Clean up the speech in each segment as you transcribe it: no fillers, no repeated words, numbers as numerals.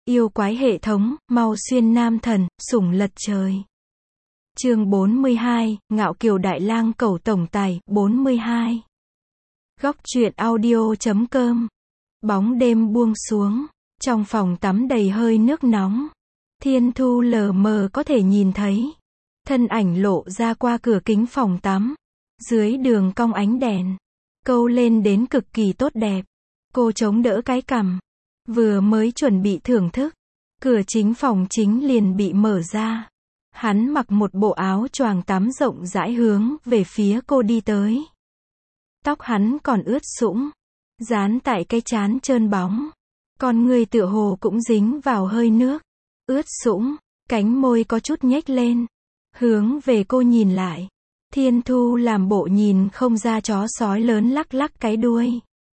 Yêu quái hệ thống, mau xuyên nam thần, sủng lật trời. Chương 42, Ngạo Kiều Đại Lang cầu tổng tài, 42. Góc truyện audio.com. Bóng đêm buông xuống, trong phòng tắm đầy hơi nước nóng. Thiên Thu lờ mờ có thể nhìn thấy thân ảnh lộ ra qua cửa kính phòng tắm. Dưới đường cong ánh đèn, câu lên đến cực kỳ tốt đẹp. Cô chống đỡ cái cằm, vừa mới chuẩn bị thưởng thức, cửa chính phòng chính liền bị mở ra. Hắn mặc một bộ áo choàng tắm rộng rãi hướng về phía cô đi tới. Tóc hắn còn ướt sũng, dán tại cái trán trơn bóng. Con người tựa hồ cũng dính vào hơi nước, ướt sũng, cánh môi có chút nhếch lên, hướng về cô nhìn lại. Thiên Thu làm bộ nhìn không ra chó sói lớn lắc lắc cái đuôi,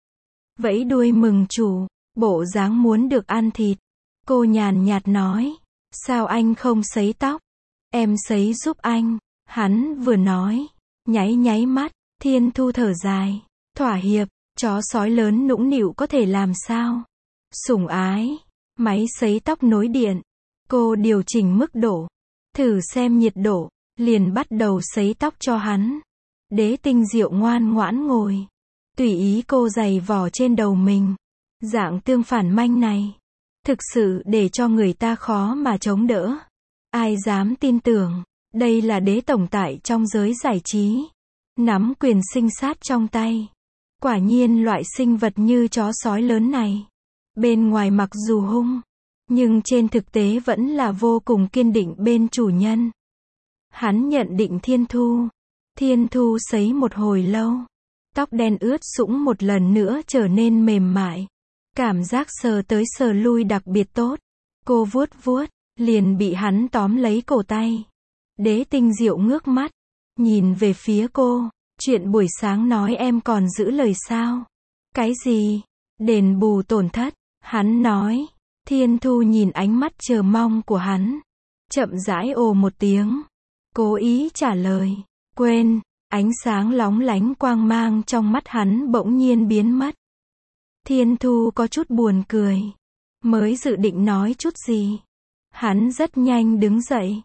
vẫy đuôi mừng chủ, bộ dáng muốn được ăn thịt. Cô nhàn nhạt nói, sao anh không sấy tóc? Em sấy giúp anh. Hắn vừa nói, nháy nháy mắt. Thiên Thu thở dài, thỏa hiệp, chó sói lớn nũng nịu có thể làm sao? Sủng ái, máy sấy tóc nối điện. Cô điều chỉnh mức độ, thử xem nhiệt độ, liền bắt đầu sấy tóc cho hắn. Đế Tinh Diệu ngoan ngoãn ngồi, tùy ý cô giày vò trên đầu mình. Dạng tương phản manh này, thực sự để cho người ta khó mà chống đỡ. Ai dám tin tưởng, đây là đế tổng tại trong giới giải trí. Nắm quyền sinh sát trong tay. Quả nhiên loại sinh vật như chó sói lớn này, bên ngoài mặc dù hung, nhưng trên thực tế vẫn là vô cùng kiên định bên chủ nhân. Hắn nhận định Thiên Thu. Thiên Thu sấy một hồi lâu, tóc đen ướt sũng một lần nữa trở nên mềm mại. Cảm giác sờ tới sờ lui đặc biệt tốt. Cô vuốt vuốt, liền bị hắn tóm lấy cổ tay. Đế Tinh Diệu ngước mắt, nhìn về phía cô. Chuyện buổi sáng nói em còn giữ lời sao? Cái gì? Đền bù tổn thất. Hắn nói. Thiên Thu nhìn ánh mắt chờ mong của hắn, chậm rãi ồ một tiếng, cố ý trả lời. Quên. Ánh sáng lóng lánh quang mang trong mắt hắn bỗng nhiên biến mất. Thiên Thu có chút buồn cười, mới dự định nói chút gì, hắn rất nhanh đứng dậy.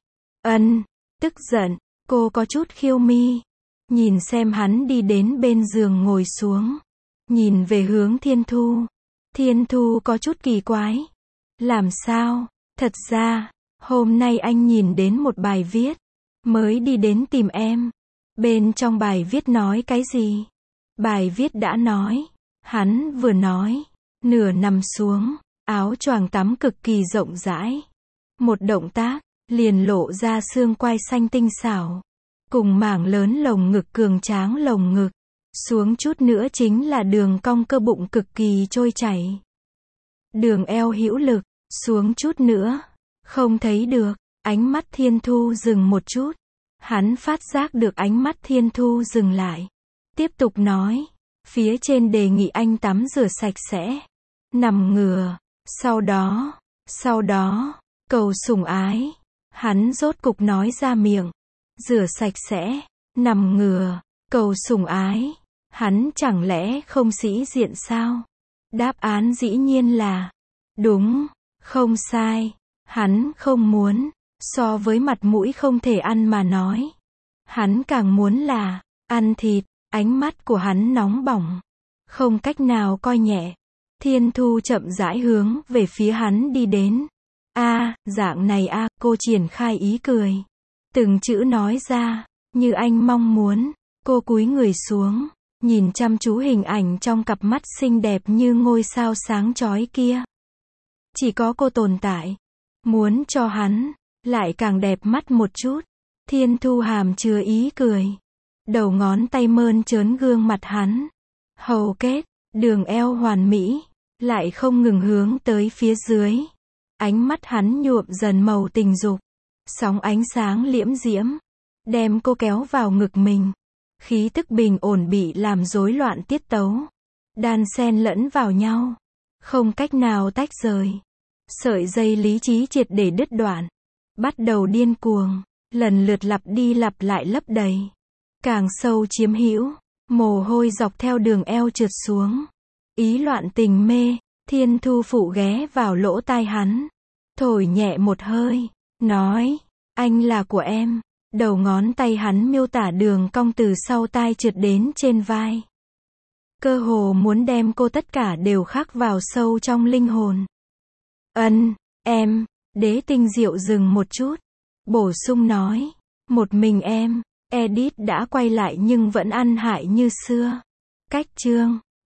Tức giận. Cô có chút khiêu mi, nhìn xem hắn đi đến bên giường ngồi xuống, nhìn về hướng Thiên Thu. Thiên Thu có chút kỳ quái. Làm sao? Thật ra, hôm nay anh nhìn đến một bài viết, mới đi đến tìm em. Bên trong bài viết nói cái gì? Bài viết đã nói. Hắn vừa nói, nửa nằm xuống, áo choàng tắm cực kỳ rộng rãi. Một động tác, liền lộ ra xương quai xanh tinh xảo, cùng mảng lớn lồng ngực cường tráng lồng ngực. Xuống chút nữa chính là đường cong cơ bụng cực kỳ trôi chảy. Đường eo hữu lực, xuống chút nữa, không thấy được. Ánh mắt Thiên Thu dừng một chút. Hắn phát giác được ánh mắt Thiên Thu dừng lại. Tiếp tục nói. Phía trên đề nghị anh tắm rửa sạch sẽ, nằm ngửa, sau đó, cầu sủng ái. Hắn rốt cục nói ra miệng. Rửa sạch sẽ, nằm ngửa, cầu sủng ái. Hắn chẳng lẽ không sĩ diện sao? Đáp án dĩ nhiên là đúng, không sai. Hắn không muốn, so với mặt mũi không thể ăn mà nói, hắn càng muốn là ăn thịt. Ánh mắt của hắn nóng bỏng, không cách nào coi nhẹ. Thiên Thu chậm rãi hướng về phía hắn đi đến. Dạng này cô triển khai ý cười. Từng chữ nói ra, như anh mong muốn. Cô cúi người xuống, nhìn chăm chú hình ảnh trong cặp mắt xinh đẹp như ngôi sao sáng chói kia. Chỉ có cô tồn tại. Muốn cho hắn, lại càng đẹp mắt một chút. Thiên Thu hàm chứa ý cười. Đầu ngón tay mơn trớn gương mặt hắn. Hầu kết, đường eo hoàn mỹ, lại không ngừng hướng tới phía dưới. Ánh mắt hắn nhuộm dần màu tình dục. Sóng ánh sáng liễm diễm, đem cô kéo vào ngực mình. Khí tức bình ổn bị làm rối loạn tiết tấu. Đan xen lẫn vào nhau, không cách nào tách rời. Sợi dây lý trí triệt để đứt đoạn. Bắt đầu điên cuồng, lần lượt lặp đi lặp lại lấp đầy. Càng sâu chiếm hữu, mồ hôi dọc theo đường eo trượt xuống. Ý loạn tình mê, Thiên Thu Phụ ghé vào lỗ tai hắn, thổi nhẹ một hơi, nói, anh là của em. Đầu ngón tay hắn miêu tả đường cong từ sau tai trượt đến trên vai. Cơ hồ muốn đem cô tất cả đều khắc vào sâu trong linh hồn. Em, Đế Tinh Diệu dừng một chút, bổ sung nói, một mình em. Edith đã quay lại nhưng vẫn ăn hại như xưa. Cách chương